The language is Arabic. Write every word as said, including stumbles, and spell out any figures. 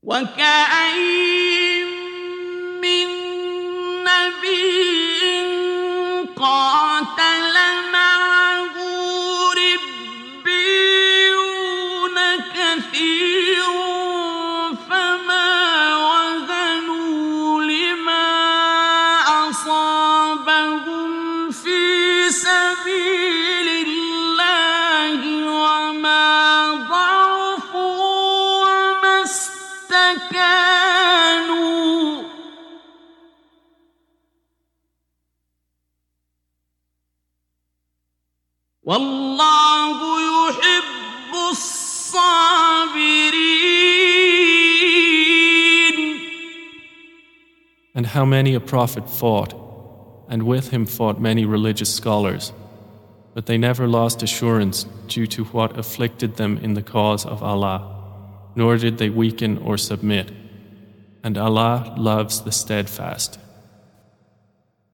وكأين من نبي قاتل معه ربيون كثير فما وهنوا لما أصابهم في سبيل الله وما ضعفوا وما استكانوا والله يحب الصابرين. And how many a prophet fought, and with him fought many religious scholars, but they never lost assurance due to what afflicted them in the cause of Allah, nor did they weaken or submit, and Allah loves the steadfast.